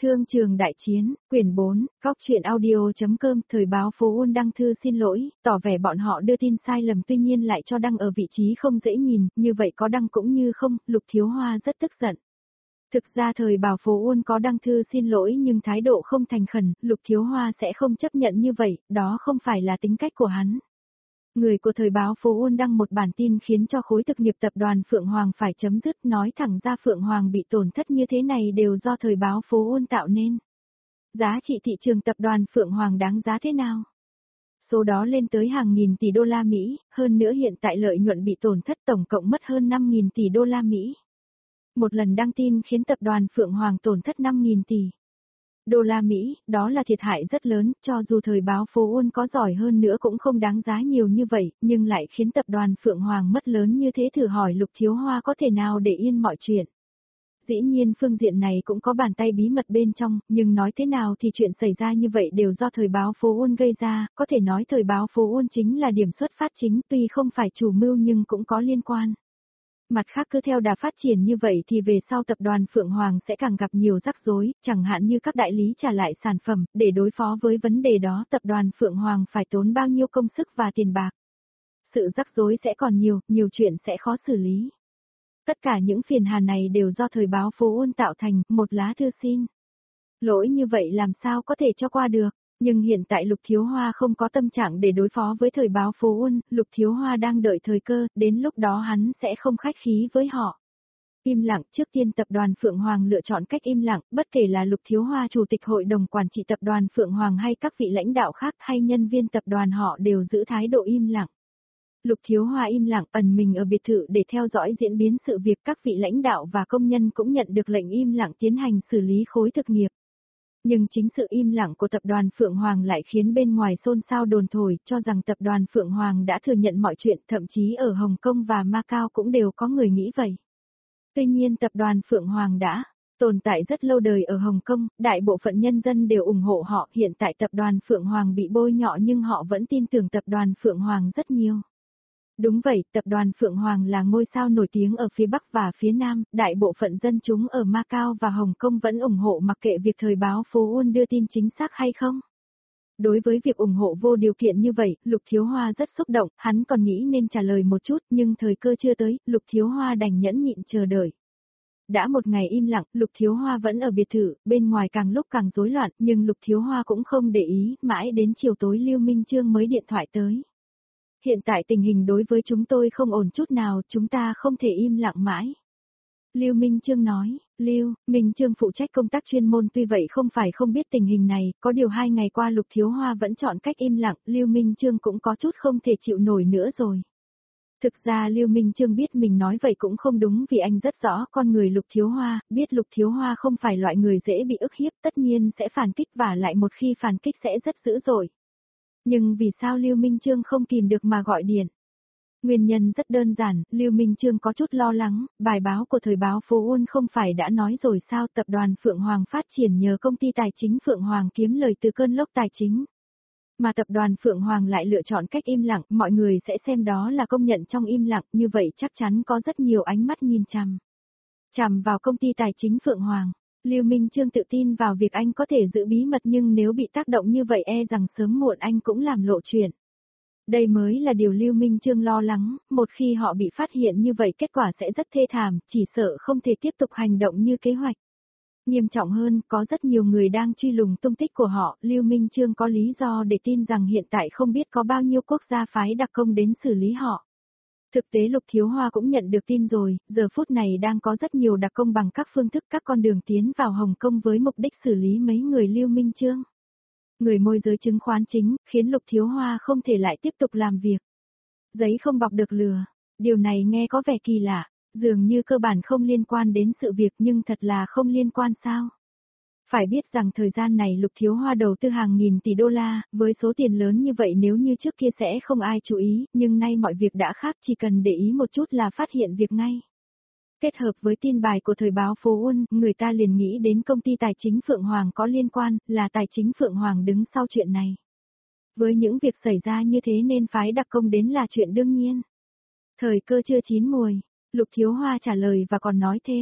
Thương trường đại chiến, quyển 4, góc truyện audio.com. Thời báo Phố Uôn đăng thư xin lỗi, tỏ vẻ bọn họ đưa tin sai lầm, tuy nhiên lại cho đăng ở vị trí không dễ nhìn, như vậy có đăng cũng như không. Lục Thiếu Hoa rất tức giận. Thực ra thời báo Phố Uôn có đăng thư xin lỗi nhưng thái độ không thành khẩn, Lục Thiếu Hoa sẽ không chấp nhận như vậy, đó không phải là tính cách của hắn. Người của thời báo Phố Uôn đăng một bản tin khiến cho khối thực nghiệp tập đoàn Phượng Hoàng phải chấm dứt, nói thẳng ra Phượng Hoàng bị tổn thất như thế này đều do thời báo Phố Uôn tạo nên. Giá trị thị trường tập đoàn Phượng Hoàng đáng giá thế nào? Số đó lên tới hàng nghìn tỷ đô la Mỹ, hơn nữa hiện tại lợi nhuận bị tổn thất tổng cộng mất hơn 5.000 tỷ đô la Mỹ. Một lần đăng tin khiến tập đoàn Phượng Hoàng tổn thất 5.000 tỷ đô la Mỹ, đó là thiệt hại rất lớn, cho dù thời báo Phố Uôn có giỏi hơn nữa cũng không đáng giá nhiều như vậy, nhưng lại khiến tập đoàn Phượng Hoàng mất lớn như thế, thử hỏi Lục Thiếu Hoa có thể nào để yên mọi chuyện. Dĩ nhiên phương diện này cũng có bàn tay bí mật bên trong, nhưng nói thế nào thì chuyện xảy ra như vậy đều do thời báo Phố Uôn gây ra, có thể nói thời báo Phố Uôn chính là điểm xuất phát chính, tuy không phải chủ mưu nhưng cũng có liên quan. Mặt khác cứ theo đà phát triển như vậy thì về sau tập đoàn Phượng Hoàng sẽ càng gặp nhiều rắc rối, chẳng hạn như các đại lý trả lại sản phẩm, để đối phó với vấn đề đó tập đoàn Phượng Hoàng phải tốn bao nhiêu công sức và tiền bạc. Sự rắc rối sẽ còn nhiều chuyện sẽ khó xử lý. Tất cả những phiền hà này đều do thời báo Phố Uôn tạo thành, một lá thư xin lỗi như vậy làm sao có thể cho qua được. Nhưng hiện tại Lục Thiếu Hoa không có tâm trạng để đối phó với thời báo Phố Uôn, Lục Thiếu Hoa đang đợi thời cơ, đến lúc đó hắn sẽ không khách khí với họ. Im lặng, trước tiên tập đoàn Phượng Hoàng lựa chọn cách im lặng, bất kể là Lục Thiếu Hoa chủ tịch hội đồng quản trị tập đoàn Phượng Hoàng hay các vị lãnh đạo khác hay nhân viên tập đoàn họ đều giữ thái độ im lặng. Lục Thiếu Hoa im lặng ẩn mình ở biệt thự để theo dõi diễn biến sự việc, các vị lãnh đạo và công nhân cũng nhận được lệnh im lặng tiến hành xử lý khối thực nghiệp. Nhưng chính sự im lặng của tập đoàn Phượng Hoàng lại khiến bên ngoài xôn xao đồn thổi, cho rằng tập đoàn Phượng Hoàng đã thừa nhận mọi chuyện, thậm chí ở Hồng Kông và Macau cũng đều có người nghĩ vậy. Tuy nhiên tập đoàn Phượng Hoàng đã tồn tại rất lâu đời ở Hồng Kông, đại bộ phận nhân dân đều ủng hộ họ, hiện tại tập đoàn Phượng Hoàng bị bôi nhọ nhưng họ vẫn tin tưởng tập đoàn Phượng Hoàng rất nhiều. Đúng vậy, tập đoàn Phượng Hoàng là ngôi sao nổi tiếng ở phía Bắc và phía Nam, đại bộ phận dân chúng ở Macau và Hồng Kông vẫn ủng hộ mặc kệ việc thời báo Phố Uôn đưa tin chính xác hay không. Đối với việc ủng hộ vô điều kiện như vậy, Lục Thiếu Hoa rất xúc động, hắn còn nghĩ nên trả lời một chút nhưng thời cơ chưa tới, Lục Thiếu Hoa đành nhẫn nhịn chờ đợi. Đã một ngày im lặng, Lục Thiếu Hoa vẫn ở biệt thự, bên ngoài càng lúc càng rối loạn, nhưng Lục Thiếu Hoa cũng không để ý, mãi đến chiều tối Lưu Minh Chương mới điện thoại tới. Hiện tại tình hình đối với chúng tôi không ổn chút nào, chúng ta không thể im lặng mãi. Lưu Minh Chương nói, Lưu Minh Chương phụ trách công tác chuyên môn, tuy vậy không phải không biết tình hình này, có điều 2 ngày qua Lục Thiếu Hoa vẫn chọn cách im lặng, Lưu Minh Chương cũng có chút không thể chịu nổi nữa rồi. Thực ra Lưu Minh Chương biết mình nói vậy cũng không đúng vì anh rất rõ con người Lục Thiếu Hoa, biết Lục Thiếu Hoa không phải loại người dễ bị ức hiếp, tất nhiên sẽ phản kích và lại một khi phản kích sẽ rất dữ dội. Nhưng vì sao Lưu Minh Chương không kìm được mà gọi điện? Nguyên nhân rất đơn giản, Lưu Minh Chương có chút lo lắng, bài báo của thời báo Phố Uôn không phải đã nói rồi sao, tập đoàn Phượng Hoàng phát triển nhờ công ty tài chính Phượng Hoàng kiếm lời từ cơn lốc tài chính. Mà tập đoàn Phượng Hoàng lại lựa chọn cách im lặng, mọi người sẽ xem đó là công nhận trong im lặng, như vậy chắc chắn có rất nhiều ánh mắt nhìn chằm vào công ty tài chính Phượng Hoàng. Lưu Minh Chương tự tin vào việc anh có thể giữ bí mật nhưng nếu bị tác động như vậy e rằng sớm muộn anh cũng làm lộ chuyện. Đây mới là điều Lưu Minh Chương lo lắng, một khi họ bị phát hiện như vậy kết quả sẽ rất thê thảm, chỉ sợ không thể tiếp tục hành động như kế hoạch. Nghiêm trọng hơn, có rất nhiều người đang truy lùng tung tích của họ, Lưu Minh Chương có lý do để tin rằng hiện tại không biết có bao nhiêu quốc gia phái đặc công đến xử lý họ. Thực tế Lục Thiếu Hoa cũng nhận được tin rồi, giờ phút này đang có rất nhiều đặc công bằng các phương thức các con đường tiến vào Hồng Kông với mục đích xử lý mấy người Lưu Minh Chương. Người môi giới chứng khoán chính, khiến Lục Thiếu Hoa không thể lại tiếp tục làm việc. Giấy không bọc được lừa, điều này nghe có vẻ kỳ lạ, dường như cơ bản không liên quan đến sự việc nhưng thật là không liên quan sao. Phải biết rằng thời gian này Lục Thiếu Hoa đầu tư hàng nghìn tỷ đô la, với số tiền lớn như vậy nếu như trước kia sẽ không ai chú ý, nhưng nay mọi việc đã khác, chỉ cần để ý một chút là phát hiện việc ngay. Kết hợp với tin bài của thời báo Phố Uôn, người ta liền nghĩ đến công ty tài chính Phượng Hoàng có liên quan, là tài chính Phượng Hoàng đứng sau chuyện này. Với những việc xảy ra như thế nên phái đặc công đến là chuyện đương nhiên. Thời cơ chưa chín mùi, Lục Thiếu Hoa trả lời và còn nói thêm,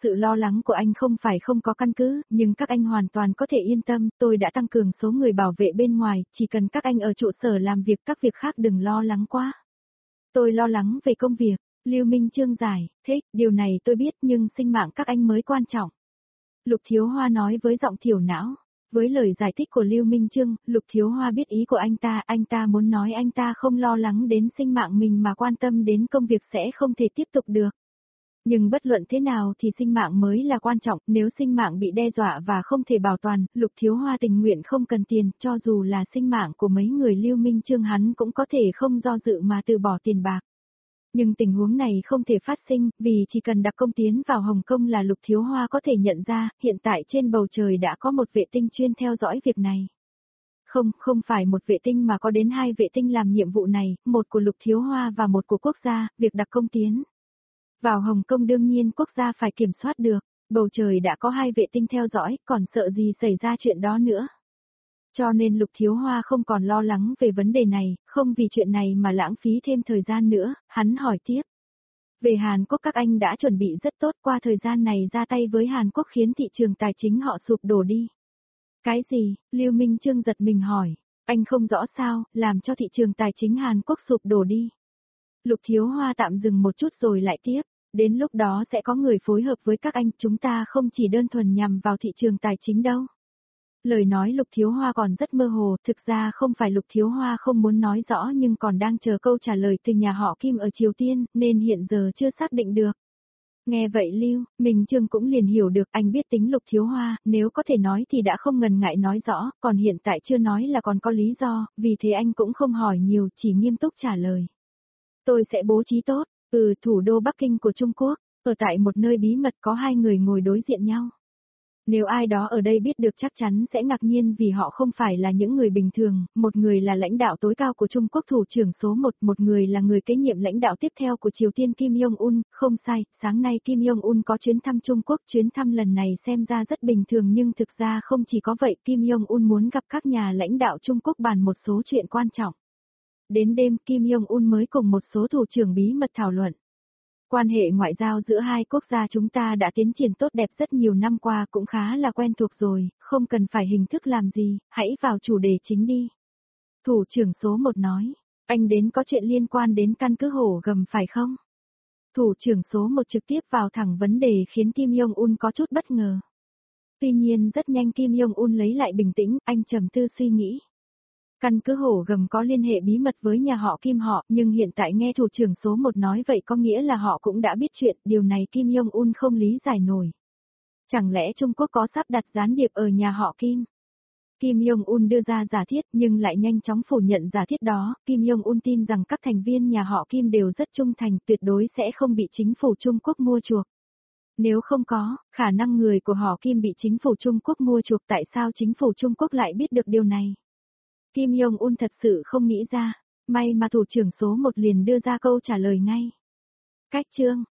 Sự lo lắng của anh không phải không có căn cứ, nhưng các anh hoàn toàn có thể yên tâm, tôi đã tăng cường số người bảo vệ bên ngoài, chỉ cần các anh ở trụ sở làm việc, các việc khác đừng lo lắng quá. Tôi lo lắng về công việc, Lưu Minh Chương giải, thích, điều này tôi biết nhưng sinh mạng các anh mới quan trọng. Lục Thiếu Hoa nói với giọng thiểu não. Với lời giải thích của Lưu Minh Chương, Lục Thiếu Hoa biết ý của anh ta muốn nói anh ta không lo lắng đến sinh mạng mình mà quan tâm đến công việc sẽ không thể tiếp tục được. Nhưng bất luận thế nào thì sinh mạng mới là quan trọng, nếu sinh mạng bị đe dọa và không thể bảo toàn, Lục Thiếu Hoa tình nguyện không cần tiền, cho dù là sinh mạng của mấy người Lưu Minh Chương hắn cũng có thể không do dự mà từ bỏ tiền bạc. Nhưng tình huống này không thể phát sinh, vì chỉ cần đặc công tiến vào Hồng Kông là Lục Thiếu Hoa có thể nhận ra, hiện tại trên bầu trời đã có một vệ tinh chuyên theo dõi việc này. Không phải một vệ tinh mà có đến 2 vệ tinh làm nhiệm vụ này, một của Lục Thiếu Hoa và một của quốc gia, việc đặc công tiến vào Hồng Kông đương nhiên quốc gia phải kiểm soát được, bầu trời đã có 2 vệ tinh theo dõi, còn sợ gì xảy ra chuyện đó nữa. Cho nên Lục Thiếu Hoa không còn lo lắng về vấn đề này, không vì chuyện này mà lãng phí thêm thời gian nữa, hắn hỏi tiếp. Về Hàn Quốc các anh đã chuẩn bị rất tốt, qua thời gian này ra tay với Hàn Quốc khiến thị trường tài chính họ sụp đổ đi. Cái gì? Lưu Minh Chương giật mình hỏi, anh không rõ sao, làm cho thị trường tài chính Hàn Quốc sụp đổ đi. Lục Thiếu Hoa tạm dừng một chút rồi lại tiếp, đến lúc đó sẽ có người phối hợp với các anh, chúng ta không chỉ đơn thuần nhằm vào thị trường tài chính đâu. Lời nói Lục Thiếu Hoa còn rất mơ hồ, thực ra không phải Lục Thiếu Hoa không muốn nói rõ nhưng còn đang chờ câu trả lời từ nhà họ Kim ở Triều Tiên, nên hiện giờ chưa xác định được. Nghe vậy Lưu Minh Chương cũng liền hiểu được anh biết tính Lục Thiếu Hoa, nếu có thể nói thì đã không ngần ngại nói rõ, còn hiện tại chưa nói là còn có lý do, vì thế anh cũng không hỏi nhiều, chỉ nghiêm túc trả lời. Tôi sẽ bố trí tốt, thủ đô Bắc Kinh của Trung Quốc, ở tại một nơi bí mật có 2 người ngồi đối diện nhau. Nếu ai đó ở đây biết được chắc chắn sẽ ngạc nhiên vì họ không phải là những người bình thường, một người là lãnh đạo tối cao của Trung Quốc thủ trưởng số 1, một người là người kế nhiệm lãnh đạo tiếp theo của Triều Tiên Kim Jong-un, không sai, sáng nay Kim Jong-un có chuyến thăm Trung Quốc, chuyến thăm lần này xem ra rất bình thường nhưng thực ra không chỉ có vậy, Kim Jong-un muốn gặp các nhà lãnh đạo Trung Quốc bàn một số chuyện quan trọng. Đến đêm Kim Jong-un mới cùng một số thủ trưởng bí mật thảo luận. Quan hệ ngoại giao giữa hai quốc gia chúng ta đã tiến triển tốt đẹp rất nhiều năm qua cũng khá là quen thuộc rồi, không cần phải hình thức làm gì, hãy vào chủ đề chính đi. Thủ trưởng số 1 nói, anh đến có chuyện liên quan đến căn cứ Hổ Gầm phải không? Thủ trưởng số 1 trực tiếp vào thẳng vấn đề khiến Kim Jong-un có chút bất ngờ. Tuy nhiên rất nhanh Kim Jong-un lấy lại bình tĩnh, anh trầm tư suy nghĩ. Căn cứ Hổ Gầm có liên hệ bí mật với nhà họ Kim họ, nhưng hiện tại nghe thủ trưởng số 1 nói vậy có nghĩa là họ cũng đã biết chuyện, điều này Kim Jong-un không lý giải nổi. Chẳng lẽ Trung Quốc có sắp đặt gián điệp ở nhà họ Kim? Kim Jong-un đưa ra giả thiết nhưng lại nhanh chóng phủ nhận giả thiết đó, Kim Jong-un tin rằng các thành viên nhà họ Kim đều rất trung thành, tuyệt đối sẽ không bị chính phủ Trung Quốc mua chuộc. Nếu không có, khả năng người của họ Kim bị chính phủ Trung Quốc mua chuộc tại sao chính phủ Trung Quốc lại biết được điều này? Kim Jong-un thật sự không nghĩ ra, may mà thủ trưởng số 1 liền đưa ra câu trả lời ngay. Cách chương